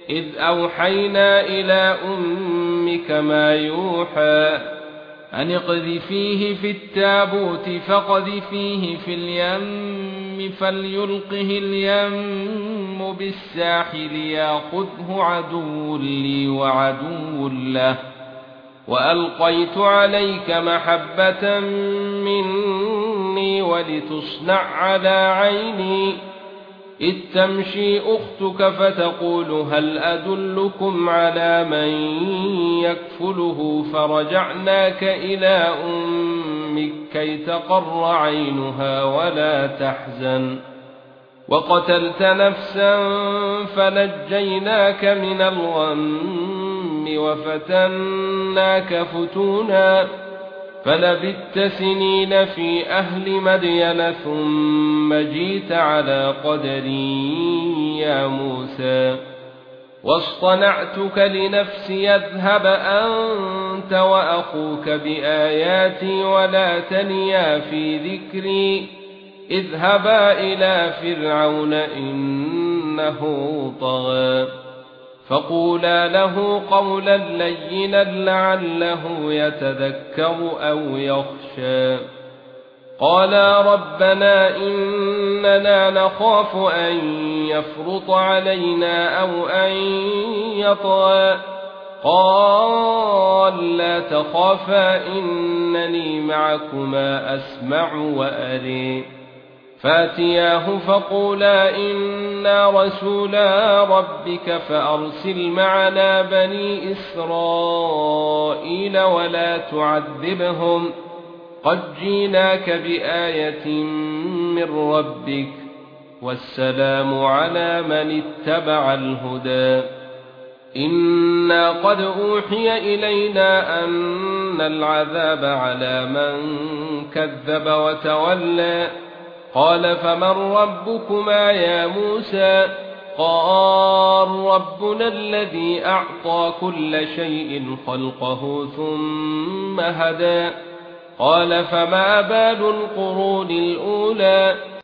إذ أوحينا إلى أمك ما يوحى أن اقذفيه في التابوت فاقذفيه في اليم فليلقه اليم بالساحل يأخذه عدو لي وعدو له وألقيت عليك محبة مني ولتصنع على عيني إذ تمشي أختك فتقول هل أدلكم على من يكفله فرجعناك إلى أمك كي تقر عينها ولا تحزن وقتلت نفسا فنجيناك من الغم وفتناك فتونا فلبثت سنين في أهل مدين ثم جئت على قدري يا موسى واصطنعتك لنفسي اذهب أنت وأخوك بآياتي ولا تنيا في ذكري اذهبا إلى فرعون إنه طغى فقولا له قولا لينا لعله يتذكر أو يخشى قالا ربنا إننا نخاف أن يفرط علينا أو أن يطغى قال لا تخافا إنني معكما أسمع وأري فاتياه فقولا إنا رسولا ربك فأرسل معنا بني إسرائيل ولا تعذبهم قد جئناك بآية من ربك والسلام على من اتبع الهدى إنا قد أوحي إلينا أن العذاب على من كذب وتولى قال فمن ربكما يا موسى قال ربنا الذي أعطى كل شيء خلقه ثم هدى قال فما بال القرون الأولى